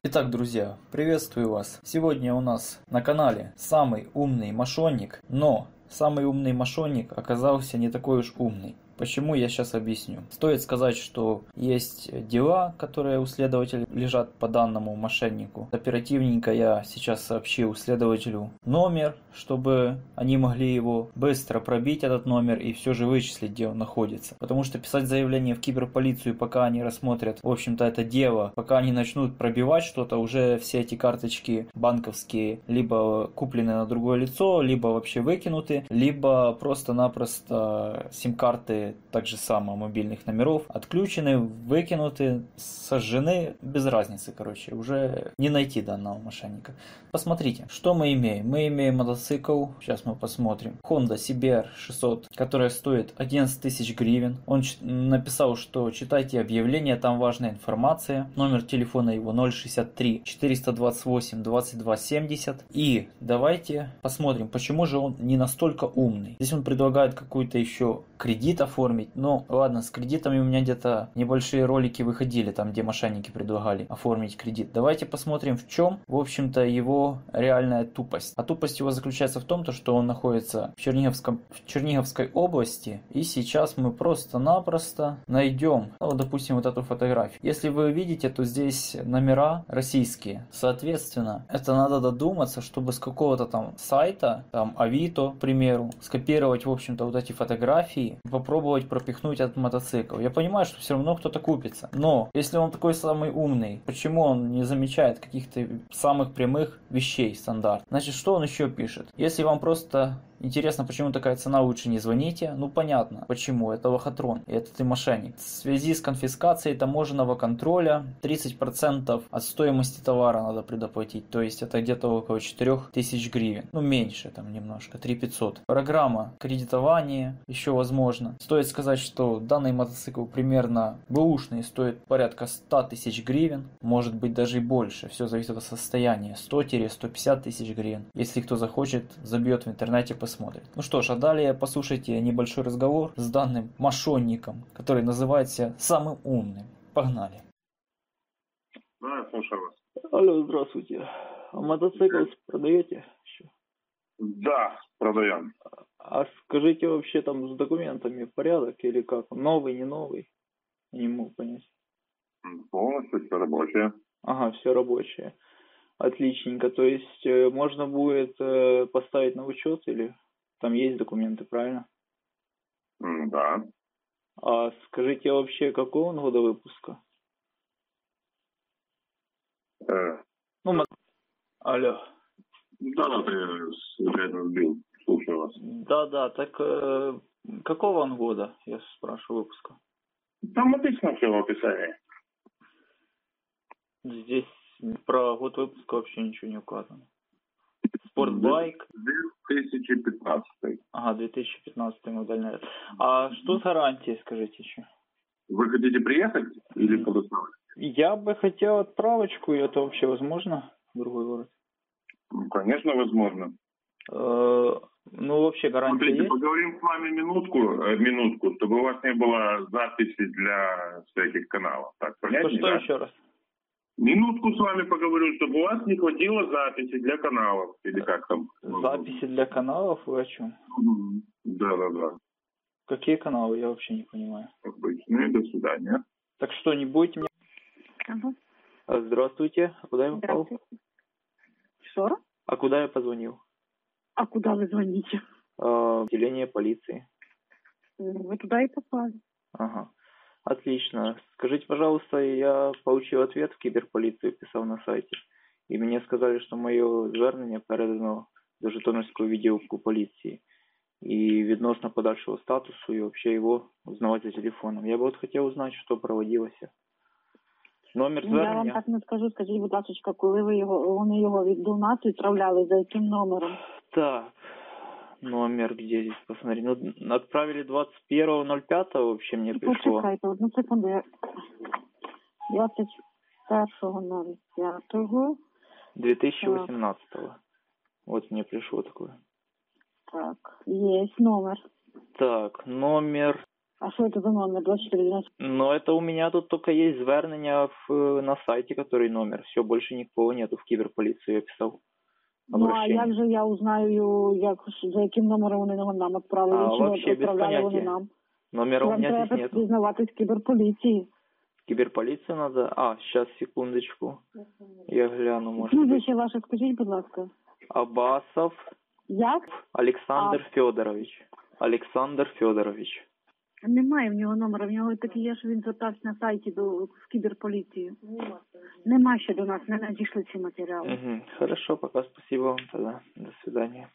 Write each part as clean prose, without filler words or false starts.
Итак, друзья, приветствую вас. Сегодня у нас на канале самый умный мошенник, но самый умный мошенник оказался не такой уж умный. Почему, я сейчас объясню. Стоит сказать, что есть дела, которые у следователя лежат по данному мошеннику. Оперативненько я сейчас сообщил следователю номер, чтобы они могли его быстро пробить, этот номер, и все же вычислить, где он находится. Потому что писать заявление в киберполицию, пока они рассмотрят, в общем-то, это дело, пока они начнут пробивать что-то, уже все эти карточки банковские либо куплены на другое лицо, либо вообще выкинуты, либо просто-напросто сим-карты так же само мобильных номеров отключены, выкинуты, сожжены, без разницы, короче, уже не найти данного мошенника. Посмотрите, что мы имеем. Мы имеем мотоцикл, сейчас мы посмотрим, Honda CBR 600, которая стоит 11 тысяч гривен. Он написал, что читайте объявление, там важная информация. Номер телефона его 063 428 22 70. И давайте посмотрим, почему же он не настолько умный. Здесь он предлагает какой-то еще кредит оформить. Ну, ладно, с кредитами у меня где-то небольшие ролики выходили, там, где мошенники предлагали оформить кредит. Давайте посмотрим, в чем, в общем-то, его реальная тупость. А тупость его заключается в том, что он находится в Черниговской области, и сейчас мы просто-напросто найдем, ну, вот, допустим, вот эту фотографию. Если вы видите, то здесь номера российские. Соответственно, это надо додуматься, чтобы с какого-то там сайта, там, Авито, к примеру, скопировать, в общем-то, вот эти фотографии, попробовать пропихнуть этот мотоцикл. Я понимаю, что все равно кто-то купится. Но, если он такой самый умный, почему он не замечает каких-то самых прямых вещей стандарт? Значит, что он еще пишет? Если вам просто интересно, почему такая цена, лучше не звоните. Ну, понятно, почему. Это лохотрон, и это ты мошенник. В связи с конфискацией таможенного контроля 30% от стоимости товара надо предоплатить. То есть это где-то около 4000 гривен. Ну, меньше там немножко, 3500. Программа кредитования еще возможно. Стоит сказать, что данный мотоцикл примерно бэушный, стоит порядка 100 тысяч гривен. Может быть даже и больше. Все зависит от состояния. 100-150 тысяч гривен. Если кто захочет, забьет в интернете, посмотрит. Ну что ж, а далее послушайте небольшой разговор с данным мошенником, который называется самым умным. Погнали. Да, я слушаю вас. Алло, здравствуйте. А мотоцикл продаете еще? Да, продаем. А скажите, вообще там с документами порядок или как? Новый, не новый? Я не могу понять. Полностью все рабочее. Ага, все рабочее. Отличненько. То есть можно будет поставить на учет или там есть документы, правильно? Да. А скажите вообще, какого он года выпуска? Алло. Да, примерно сбил. Слушаю вас. Да, так какого он года, я спрашиваю, выпуска? Там написано все в описании. Здесь про год выпуска вообще ничего не указано. Спортбайк. 2015. Ага, 2015 модель, наверное. А что с гарантией, скажите еще? Вы хотите приехать или подоставить? Я бы хотел отправочку, и это вообще возможно в другой город? Ну, конечно, возможно. Ну, вообще гарантия Смотрите, есть? поговорим с вами минутку, чтобы у вас не было записи для всяких каналов. Так, понятно? Что еще раз? Минутку с вами поговорю, чтобы у вас не хватило записи для каналов. Или как там? Записи для каналов? Вы о чем? Да. Какие каналы? Я вообще не понимаю. Обычные. До свидания. Так что, не будете мне... Ага. Здравствуйте. А куда я попал? Здравствуйте. Что? А куда я позвонил? А куда вы звоните? Отделение полиции. Вы туда и попали. Ага. Отлично. Скажите, пожалуйста, я получил ответ в киберполицию, писал на сайте. І мені сказали, що моє звернення передано до Житомирського відділку поліції. І відносно подальшого статусу, і вообще его узнавать за телефоном. Я бы вот хотел узнать, что проводилось. Номер звернення? Я вам так не скажу. Скажіть, будь ласка, коли вони його до нас відправляли, за яким номером? Так. Номер где здесь? Посмотри. Ну, отправили 21.05 вообще мне пришло. Почекайте, одну секунду. 21.05. 2018. Вот мне пришло такое. Так, есть номер. Так, номер А що це за номер 2490? Но это у меня тут только есть звернення на сайте, который номер. Все, больше никого нету в киберполицию, я писал. Ну, а як же я узнаю, за яким номером вони нам відправили? А, Чи вообще без відправляли вони понятия. нам? Номера у Вам меня здесь треба нету. признаватись киберполіції. Киберполицию надо? А, сейчас, секундочку. Я гляну, может быть. Прізвище ваше скажіть, будь ласка. Абасов Як? Александр Федорович. Александр Федорович. Немає в нього номера, в нього такий є, що він звертався на сайті в кіберполіцію. Нема ще до нас, не надійшли ці матеріали. Угу. Хорошо, пока, спасибо вам тогда. До свидания.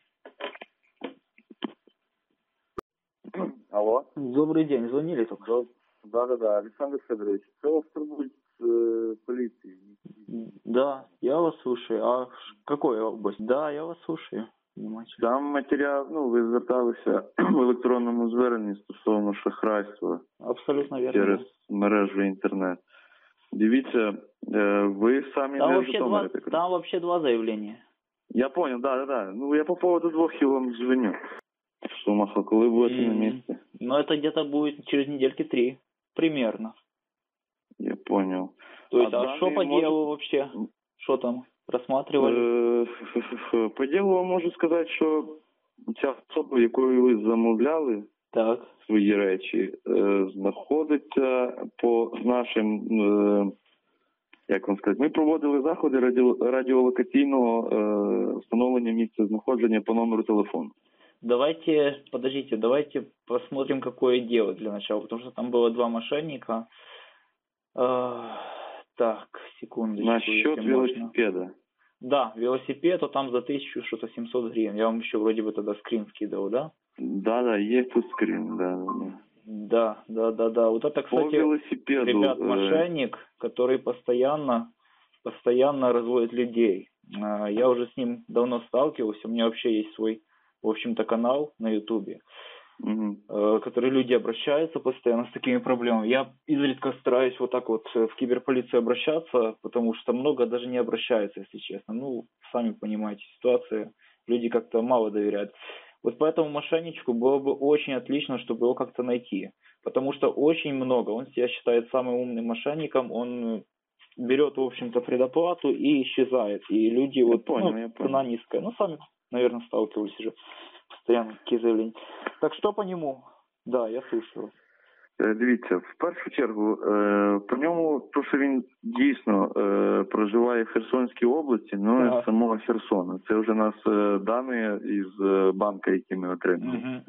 Алло. Добрый день, звонили только? Да, Александр Федорович. Це вас турбують з поліції. Да, я вас слушаю. А какой область? Да, я вас слушаю. Внимательно. Там матеріал, ви зверталися в електронному зверненні стосовно шахрайства Абсолютно верно. через мережу інтернет. Дивіться, ви самі не Житомирі. Там вообще два заявления. Я понял, да. Ну, я по поводу двох і вам звоню. Сумаха, коли будете на місці? Ну, это где-то будет через недельки 3. Примерно. Я понял. То есть, а что по делу вообще? Что там? Рассматривали? По ділу вам можу сказати, що ця особа, якою ви замовляли Так. свої речі, знаходиться по нашим, як вам сказати, ми проводили заходи радіолокаційного встановлення місця знаходження по номеру телефону. Давайте посмотрим, какое дело для начала, потому что там было два мошенника. Так, секундочку. Насчет велосипеда. Да, велосипед, то там за 1700 гривен. Я вам еще вроде бы тогда скрин скидывал, да? Да, есть тут скрин, да. Да. Вот это, кстати, по велосипеду, ребят, мошенник, который постоянно разводит людей. Я уже с ним давно сталкивался, у меня вообще есть свой, в общем-то, канал на Ютубе, который люди обращаются постоянно с такими проблемами. Я изредка стараюсь вот так вот в киберполицию обращаться, потому что много даже не обращаются, если честно. Ну, сами понимаете, ситуация, люди как-то мало доверяют. Вот поэтому мошенничку было бы очень отлично, чтобы его как-то найти. Потому что очень много, он себя считает самым умным мошенником, он берет, в общем-то, предоплату и исчезает. И люди, я понял. Цена низкая. Ну, сами, наверное, сталкивались уже. Постоянно такі заявлення. Так що по ньому? Да, я слушаю вас. Дивіться, в першу чергу, по ньому, то, що він дійсно проживає в Херсонській області, з самого Херсона. Це вже нас дані із банка, які ми отримали.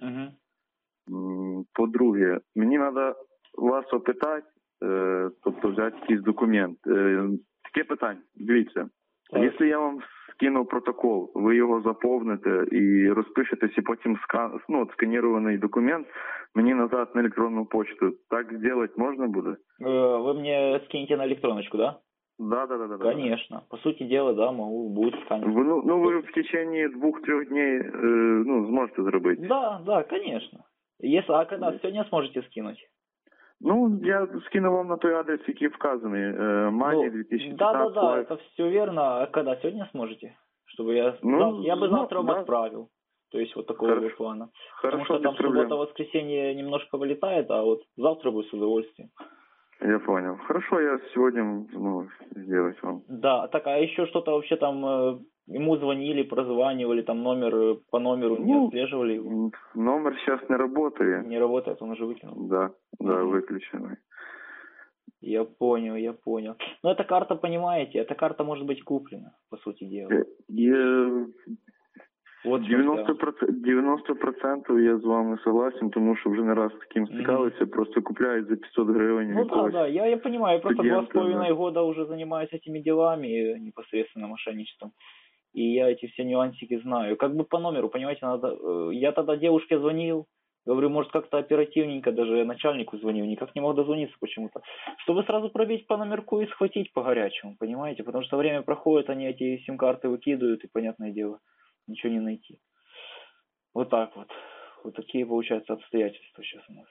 По-друге, мені треба вас опитати, тобто взяти якийсь документ. Таке питання, дивіться. Якщо я вам скину протокол, ви його заповните і розпишетесь, і потім сканірований документ мені назад на електронну почту. Так зробити можна буде? Ви мені скинете на електроночку, да? Да. Конечно. По сути дела, да, могу, будет сканер. Ви в течение 2-3 дней зможете зробити? Да, конечно. А когда сегодня сможете скинуть? Я скину вам на той адрес, який вказаний. Мани 2015. Да, это все верно. А когда? Сегодня сможете? Чтобы я бы завтра вам отправил. То есть вот такого плана. Потому что там суббота-воскресенье немножко вылетает, а вот завтра будет с удовольствием. Я понял. Хорошо, я сегодня сделать вам. Да, так, а еще что-то вообще там ему звонили, прозванивали, там по номеру не отслеживали его? Номер сейчас не работает. Не работает, он уже выкинул? Да, выключенный. Я понял. Но эта карта, понимаете, эта карта может быть куплена, по сути дела. Вот 90% я з вами согласен, тому що вже не раз з таким стикалися, просто купляють за 500 гривень. Да, я понимаю, я просто 2,5 года уже занимаюсь этими делами, непосредственно мошенничеством. И я эти все нюансики знаю. Как бы по номеру, понимаете, надо... Я тогда девушке звонил, говорю, может, как-то оперативненько, даже начальнику звонил, никак не мог дозвониться почему-то. Чтобы сразу пробить по номерку и схватить по горячему, понимаете? Потому что время проходит, они эти сим-карты выкидывают, и, понятное дело, ничего не найти. Вот так вот. Вот такие, получается, обстоятельства сейчас у нас.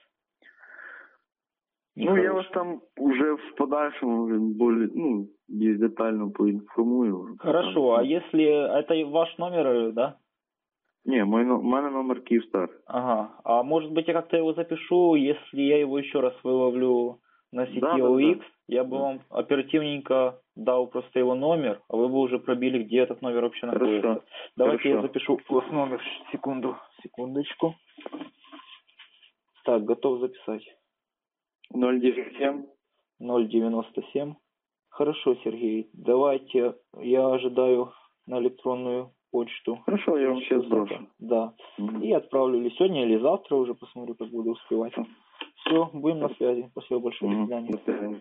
Я вас там уже в подальшем більш детально поінформую. Хорошо, а если... Это ваш номер, да? Не, у мене номер Киевстар. Ага. А может быть, я как-то его запишу, если я его еще раз выловлю на сети Да, OX, да. я бы вам оперативненько дал просто его номер, а вы бы уже пробили, где этот номер вообще находится. Хорошо. Давайте я Хорошо. запишу у вас номер. Секундочку. Так, готов записать. 097. 097. Хорошо, Сергей. Давайте я ожидаю на электронную почту. Хорошо, я вам сейчас сброшу. Да. Мгм. И отправлю или сегодня, или завтра уже, посмотрю, как буду успевать. Все, будем на связи. Спасибо большое. До Мгм. свидания. До свидания.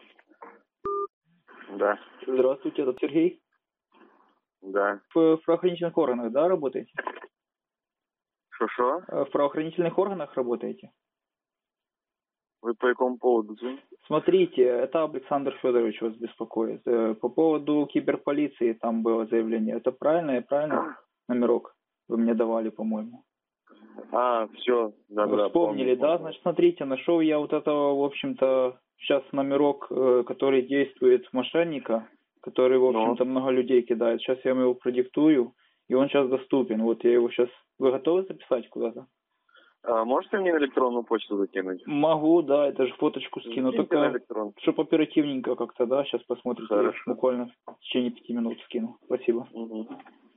Да, Здравствуйте, это Сергей. да. В правоохранительных органах, да, работаете? Шо-шо? В правоохранительных органах работаете? Вы по какому поводу звоните? Смотрите, это Александр Федорович вас беспокоит. По поводу киберполиции там было заявление. Это правильно номерок вы мне давали, по-моему? Все, Вы вспомнили, да? Значит, смотрите, нашел я вот этого, в общем-то, сейчас номерок, который действует мошенника, который, в общем-то, много людей кидает. Сейчас я ему его продиктую, и он сейчас доступен. Вот я его сейчас... Вы готовы записать куда-то? Можете мне на электронную почту закинуть? Могу, да, это же фоточку скину. Скиньте Только, на электронную. чтобы оперативненько как-то, да, сейчас посмотрите. Я Хорошо. буквально в течение 5 минут скину. Спасибо. Угу.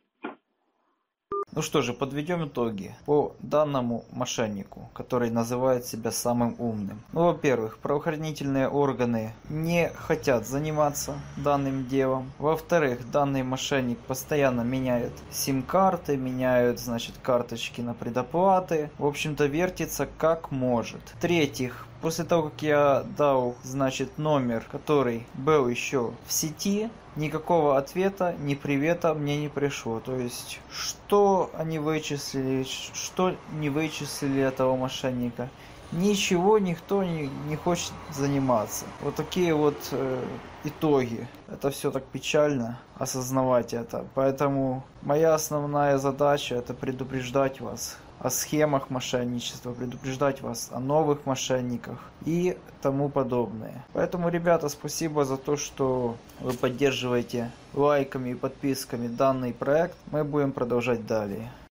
Ну что же, подведем итоги по данному мошеннику, который называет себя самым умным. Ну, во-первых, правоохранительные органы не хотят заниматься данным делом. Во-вторых, данный мошенник постоянно меняет сим-карты, меняет, значит, карточки на предоплаты. В общем-то, вертится как может. В-третьих, после того, как я дал, значит, номер, который был еще в сети, никакого ответа, ни привета мне не пришло. То есть, что они вычислили, что не вычислили этого мошенника. Ничего никто не хочет заниматься. Вот такие вот итоги. Это все так печально осознавать это. Поэтому моя основная задача — это предупреждать вас о схемах мошенничества, предупреждать вас о новых мошенниках и тому подобное. Поэтому, ребята, спасибо за то, что вы поддерживаете лайками и подписками данный проект. Мы будем продолжать далее.